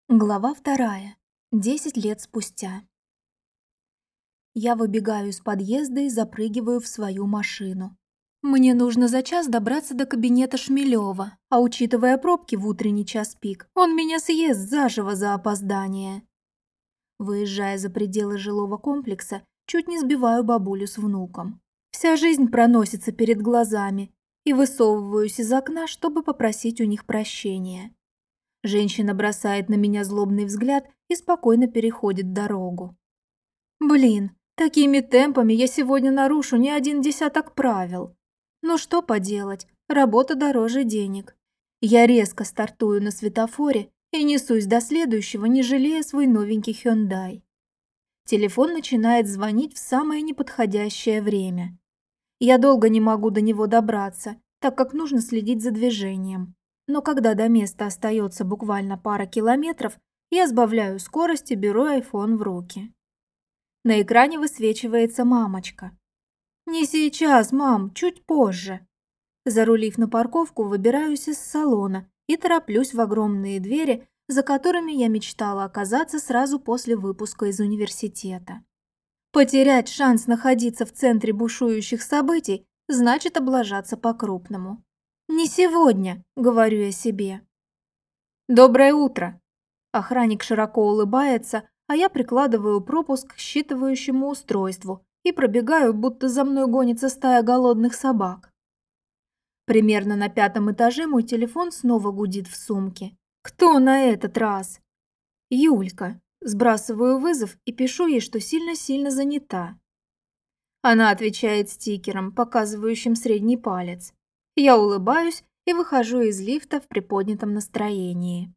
Глава 2. 10 лет спустя. Я выбегаю из подъезда и запрыгиваю в свою машину. Мне нужно за час добраться до кабинета Шмелева, а учитывая пробки в утренний час пик, он меня съест заживо за опоздание. Выезжая за пределы жилого комплекса, чуть не сбиваю бабулю с внуком. Вся жизнь проносится перед глазами, и высовываюсь из окна, чтобы попросить у них прощения. Женщина бросает на меня злобный взгляд и спокойно переходит дорогу. Блин, такими темпами я сегодня нарушу не один десяток правил. Ну что поделать, работа дороже денег. Я резко стартую на светофоре и несусь до следующего, не жалея свой новенький Hyundai. Телефон начинает звонить в самое неподходящее время. Я долго не могу до него добраться, так как нужно следить за движением. Но когда до места остается буквально пара километров, я сбавляю скорость и беру iPhone в руки. На экране высвечивается мамочка. «Не сейчас, мам, чуть позже». Зарулив на парковку, выбираюсь из салона и тороплюсь в огромные двери, за которыми я мечтала оказаться сразу после выпуска из университета. Потерять шанс находиться в центре бушующих событий значит облажаться по-крупному. «Не сегодня», — говорю я себе. «Доброе утро». Охранник широко улыбается, а я прикладываю пропуск к считывающему устройству и пробегаю, будто за мной гонится стая голодных собак. Примерно на 5-м этаже мой телефон снова гудит в сумке. Кто на этот раз? Юлька. Сбрасываю вызов и пишу ей, что сильно-сильно занята. Она отвечает стикером, показывающим средний палец. Я улыбаюсь и выхожу из лифта в приподнятом настроении.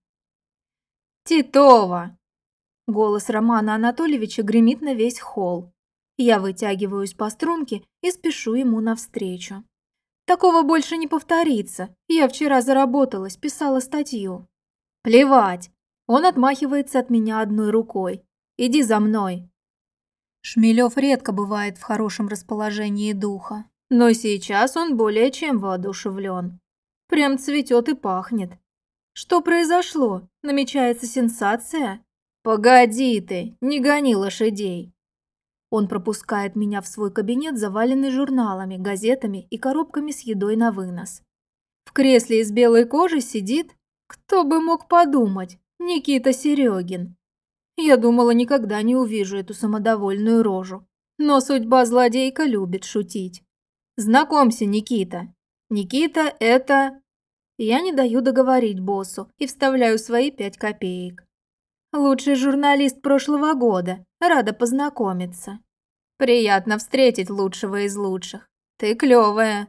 «Титова!» Голос Романа Анатольевича гремит на весь холл. Я вытягиваюсь по струнке и спешу ему навстречу. Такого больше не повторится. Я вчера заработалась, писала статью. Плевать. Он отмахивается от меня одной рукой. Иди за мной. Шмелев редко бывает в хорошем расположении духа. Но сейчас он более чем воодушевлен. Прям цветет и пахнет. Что произошло? Намечается сенсация? Погоди ты, не гони лошадей. Он пропускает меня в свой кабинет, заваленный журналами, газетами и коробками с едой на вынос. В кресле из белой кожи сидит, кто бы мог подумать, Никита Серегин. Я думала, никогда не увижу эту самодовольную рожу. Но судьба злодейка любит шутить. Знакомься, Никита. Никита – это... Я не даю договорить боссу и вставляю свои 5 копеек. Лучший журналист прошлого года. Рада познакомиться. Приятно встретить лучшего из лучших. Ты клевая.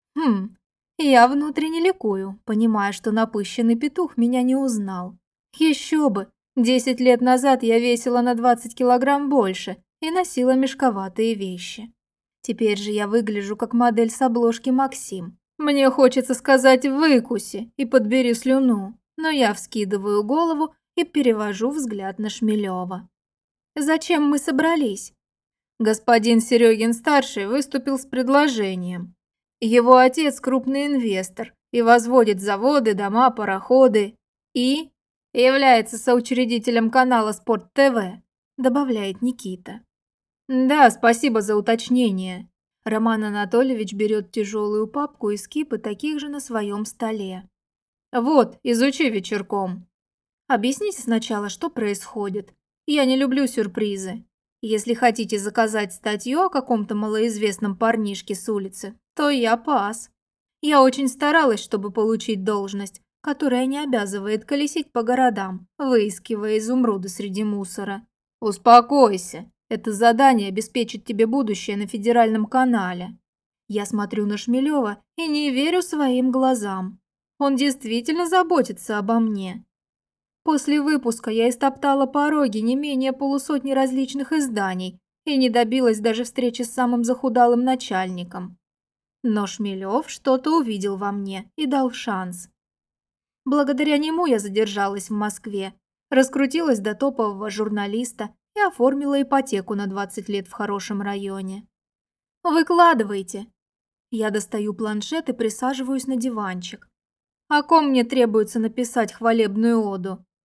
Я внутренне ликую, понимая, что напыщенный петух меня не узнал. Еще бы. 10 лет назад я весила на 20 килограмм больше и носила мешковатые вещи. Теперь же я выгляжу как модель с обложки «Максим». Мне хочется сказать «выкуси» и подбери слюну, но я вскидываю голову и перевожу взгляд на Шмелева. «Зачем мы собрались?» Господин Серегин-старший выступил с предложением. Его отец крупный инвестор и возводит заводы, дома, пароходы и является соучредителем канала Спорт ТВ, добавляет Никита. Да, спасибо за уточнение. Роман Анатольевич берет тяжелую папку из кипы таких же на своем столе. Вот, изучи вечерком. Объясните сначала, что происходит. Я не люблю сюрпризы. Если хотите заказать статью о каком-то малоизвестном парнишке с улицы, то я пас. Я очень старалась, чтобы получить должность, которая не обязывает колесить по городам, выискивая изумруды среди мусора. Успокойся. Это задание обеспечит тебе будущее на федеральном канале. Я смотрю на Шмелева и не верю своим глазам. Он действительно заботится обо мне. После выпуска я истоптала пороги не менее полусотни различных изданий и не добилась даже встречи с самым захудалым начальником. Но Шмелев что-то увидел во мне и дал шанс. Благодаря нему я задержалась в Москве, раскрутилась до топового журналиста и оформила ипотеку на 20 лет в хорошем районе. «Выкладывайте». Я достаю планшет и присаживаюсь на диванчик. О ком мне требуется написать хвалебную оду?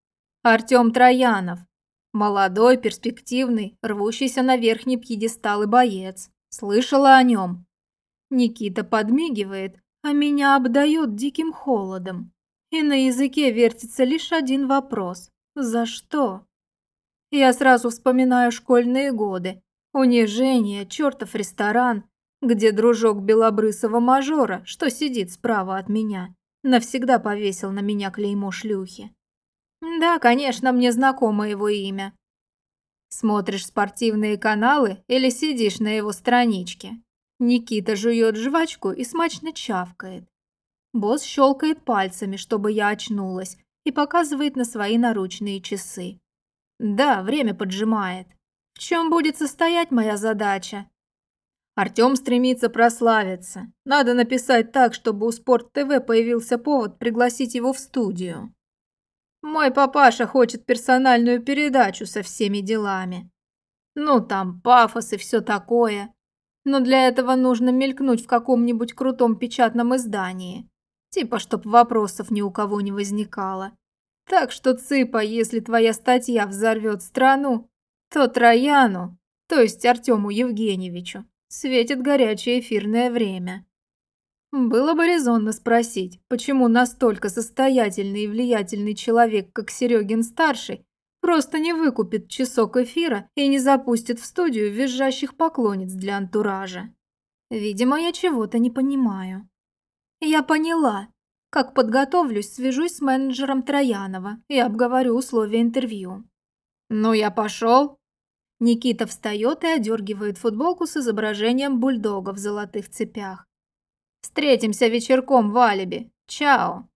Артём Троянов. Молодой, перспективный, рвущийся на верхний пьедестал и боец. Слышала о нем. Никита подмигивает, а меня обдает диким холодом. И на языке вертится лишь один вопрос. За что? Я сразу вспоминаю школьные годы. Унижение, чертов ресторан, где дружок белобрысого мажора, что сидит справа от меня, навсегда повесил на меня клеймо шлюхи. Да, конечно, мне знакомо его имя. Смотришь спортивные каналы или сидишь на его страничке? Никита жует жвачку и смачно чавкает. Босс щелкает пальцами, чтобы я очнулась, и показывает на свои наручные часы. Да, время поджимает. В чем будет состоять моя задача? Артём стремится прославиться. Надо написать так, чтобы у Спорт ТВ появился повод пригласить его в студию. Мой папаша хочет персональную передачу со всеми делами. Ну, там пафос и все такое. Но для этого нужно мелькнуть в каком-нибудь крутом печатном издании. Типа, чтоб вопросов ни у кого не возникало. Так что, Цыпа, если твоя статья взорвет страну, то Трояну, то есть Артему Евгеньевичу, светит горячее эфирное время. Было бы резонно спросить, почему настолько состоятельный и влиятельный человек, как Серегин-старший, просто не выкупит часок эфира и не запустит в студию визжащих поклонниц для антуража. Видимо, я чего-то не понимаю. Я поняла. Как подготовлюсь, свяжусь с менеджером Троянова и обговорю условия интервью. Ну, я пошел. Никита встает и одергивает футболку с изображением бульдога в золотых цепях. Встретимся вечерком в алиби. Чао.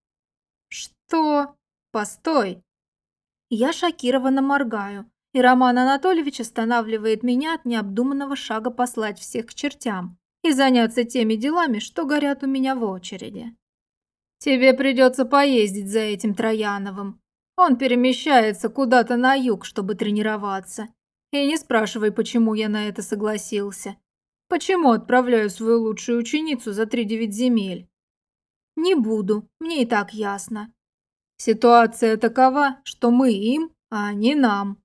Что? Постой. Я шокированно моргаю, и Роман Анатольевич останавливает меня от необдуманного шага послать всех к чертям и заняться теми делами, что горят у меня в очереди. Тебе придется поездить за этим Трояновым. Он перемещается куда-то на юг, чтобы тренироваться. И не спрашивай, почему я на это согласился. Почему отправляю свою лучшую ученицу за 3-9 земель? Не буду, мне и так ясно. Ситуация такова, что мы им, а они нам.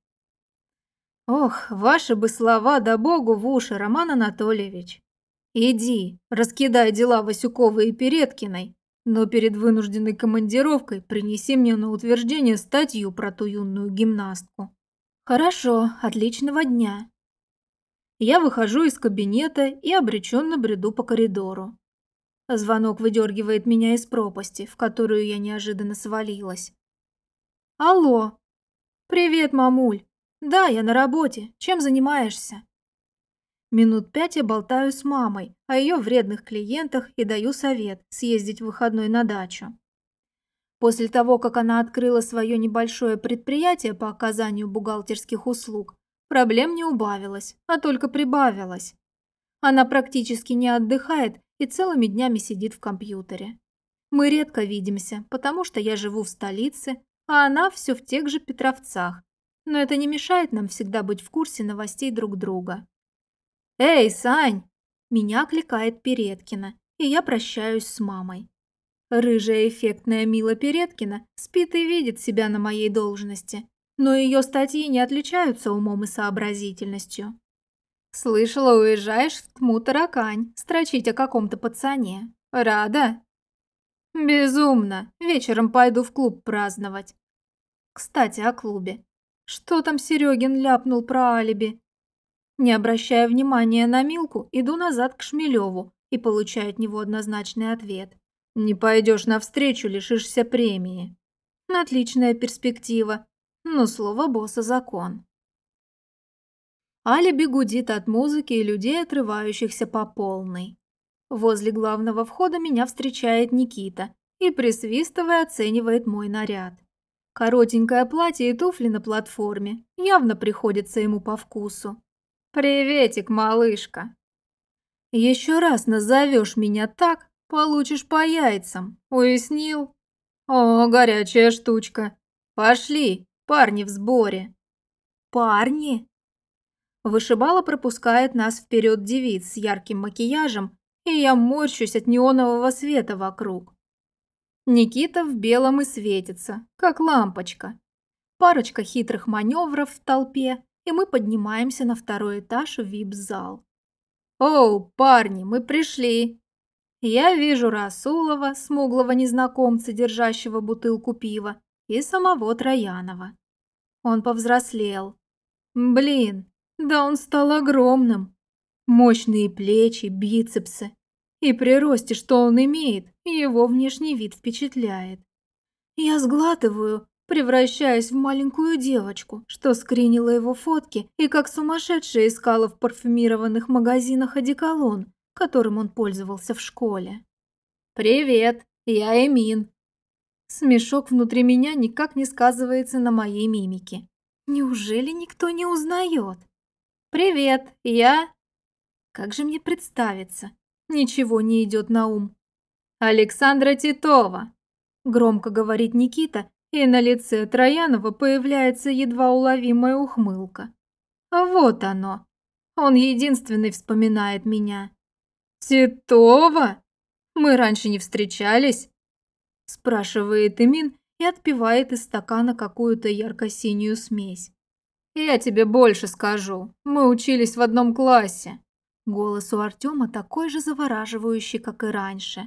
Ох, ваши бы слова да богу в уши, Роман Анатольевич. Иди, раскидай дела Васюковой и Передкиной, но перед вынужденной командировкой принеси мне на утверждение статью про ту юную гимнастку. Хорошо, отличного дня. Я выхожу из кабинета и обреченно бреду по коридору. Звонок выдергивает меня из пропасти, в которую я неожиданно свалилась. Алло. Привет, мамуль. Да, я на работе. Чем занимаешься? Минут 5 я болтаю с мамой о ее вредных клиентах и даю совет съездить в выходной на дачу. После того, как она открыла свое небольшое предприятие по оказанию бухгалтерских услуг, проблем не убавилось, а только прибавилось. Она практически не отдыхает и целыми днями сидит в компьютере. Мы редко видимся, потому что я живу в столице, а она все в тех же Петровцах. Но это не мешает нам всегда быть в курсе новостей друг друга. «Эй, Сань!» Меня окликает Передкина, и я прощаюсь с мамой. Рыжая эффектная Мила Передкина спит и видит себя на моей должности, но ее статьи не отличаются умом и сообразительностью. «Слышала, уезжаешь в Тму-Таракань строчить о каком-то пацане. Рада?» «Безумно. Вечером пойду в клуб праздновать». Кстати, о клубе. Что там Серегин ляпнул про алиби? Не обращая внимания на Милку, иду назад к Шмелеву и получаю от него однозначный ответ. «Не пойдешь навстречу, лишишься премии». Отличная перспектива, но слово босса закон. Алиби гудит от музыки и людей, отрывающихся по полной. Возле главного входа меня встречает Никита и, присвистывая, оценивает мой наряд. Коротенькое платье и туфли на платформе явно приходятся ему по вкусу. «Приветик, малышка!» «Еще раз назовешь меня так, получишь по яйцам, уяснил?» «О, горячая штучка! Пошли, парни в сборе!» «Парни?» Вышибала пропускает нас вперед девиц с ярким макияжем, и я морщусь от неонового света вокруг. Никита в белом и светится, как лампочка. парочка хитрых маневров в толпе, и мы поднимаемся на второй этаж в вип-зал. «Оу, парни, мы пришли!» Я вижу Расулова, смуглого незнакомца, держащего бутылку пива, и самого Троянова. Он повзрослел. Блин, да он стал огромным. Мощные плечи, бицепсы. И при росте, что он имеет, его внешний вид впечатляет. Я сглатываю, превращаясь в маленькую девочку, что скринила его фотки и как сумасшедшая искала в парфюмированных магазинах одеколон, которым он пользовался в школе. «Привет, я Эмин». Смешок внутри меня никак не сказывается на моей мимике. Неужели никто не узнает? «Привет, я...» Как же мне представиться? Ничего не идет на ум. «Александра Титова», — громко говорит Никита, и на лице Троянова появляется едва уловимая ухмылка. Вот оно. Он единственный вспоминает меня. «Титова? Мы раньше не встречались?» Спрашивает Эмин и отпивает из стакана какую-то ярко-синюю смесь. «Я тебе больше скажу. Мы учились в одном классе». Голос у Артема такой же завораживающий, как и раньше.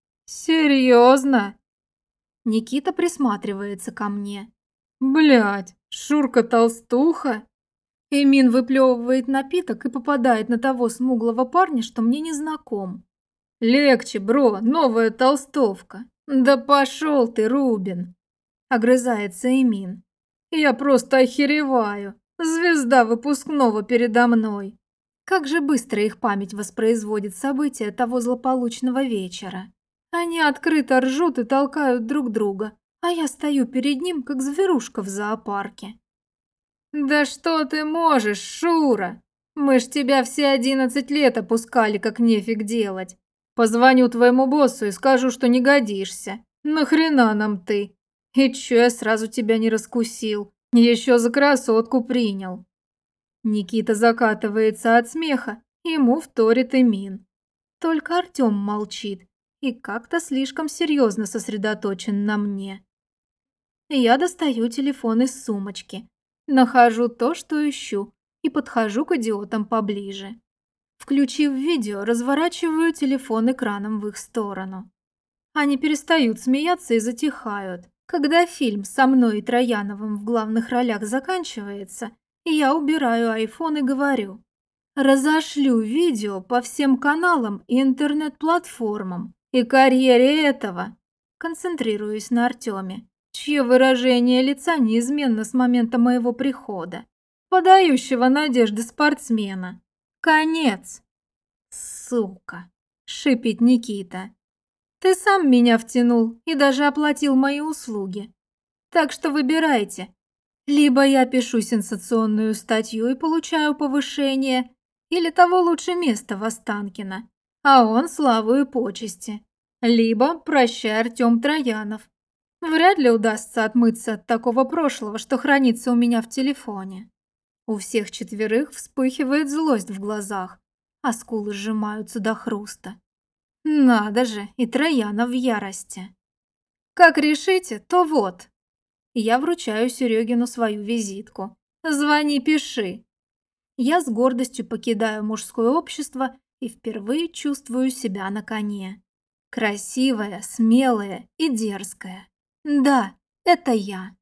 «Серьезно?» Никита присматривается ко мне. «Блядь, Шурка толстуха?» Эмин выплевывает напиток и попадает на того смуглого парня, что мне не знаком. «Легче, бро, новая толстовка». «Да пошел ты, Рубин!» – огрызается Эмин. «Я просто охереваю. Звезда выпускного передо мной». Как же быстро их память воспроизводит события того злополучного вечера. Они открыто ржут и толкают друг друга, а я стою перед ним, как зверушка в зоопарке. «Да что ты можешь, Шура? Мы ж тебя все 11 лет опускали, как нефиг делать. Позвоню твоему боссу и скажу, что не годишься. Нахрена нам ты? И чё я сразу тебя не раскусил? Еще за красотку принял». Никита закатывается от смеха, ему вторит Эмин. Только Артём молчит и как-то слишком серьезно сосредоточен на мне. Я достаю телефон из сумочки, нахожу то, что ищу, и подхожу к идиотам поближе. Включив видео, разворачиваю телефон экраном в их сторону. Они перестают смеяться и затихают. Когда фильм со мной и Трояновым в главных ролях заканчивается, я убираю айфон и говорю: разошлю видео по всем каналам и интернет-платформам и карьере этого. Концентрируюсь на Артеме, чье выражение лица неизменно с момента моего прихода, подающего надежды спортсмена. Конец. Сука, шипит Никита. Ты сам меня втянул и даже оплатил мои услуги. Так что выбирайте. Либо я пишу сенсационную статью и получаю повышение, или того лучше место в Останкино, а он славу и почести. Либо прощай, Артем Троянов. Вряд ли удастся отмыться от такого прошлого, что хранится у меня в телефоне. У всех четверых вспыхивает злость в глазах, а скулы сжимаются до хруста. Надо же, и Троянов в ярости. Как решите, то вот. Я вручаю Серегину свою визитку. Звони, пиши. Я с гордостью покидаю мужское общество и впервые чувствую себя на коне. Красивая, смелая и дерзкая. Да, это я.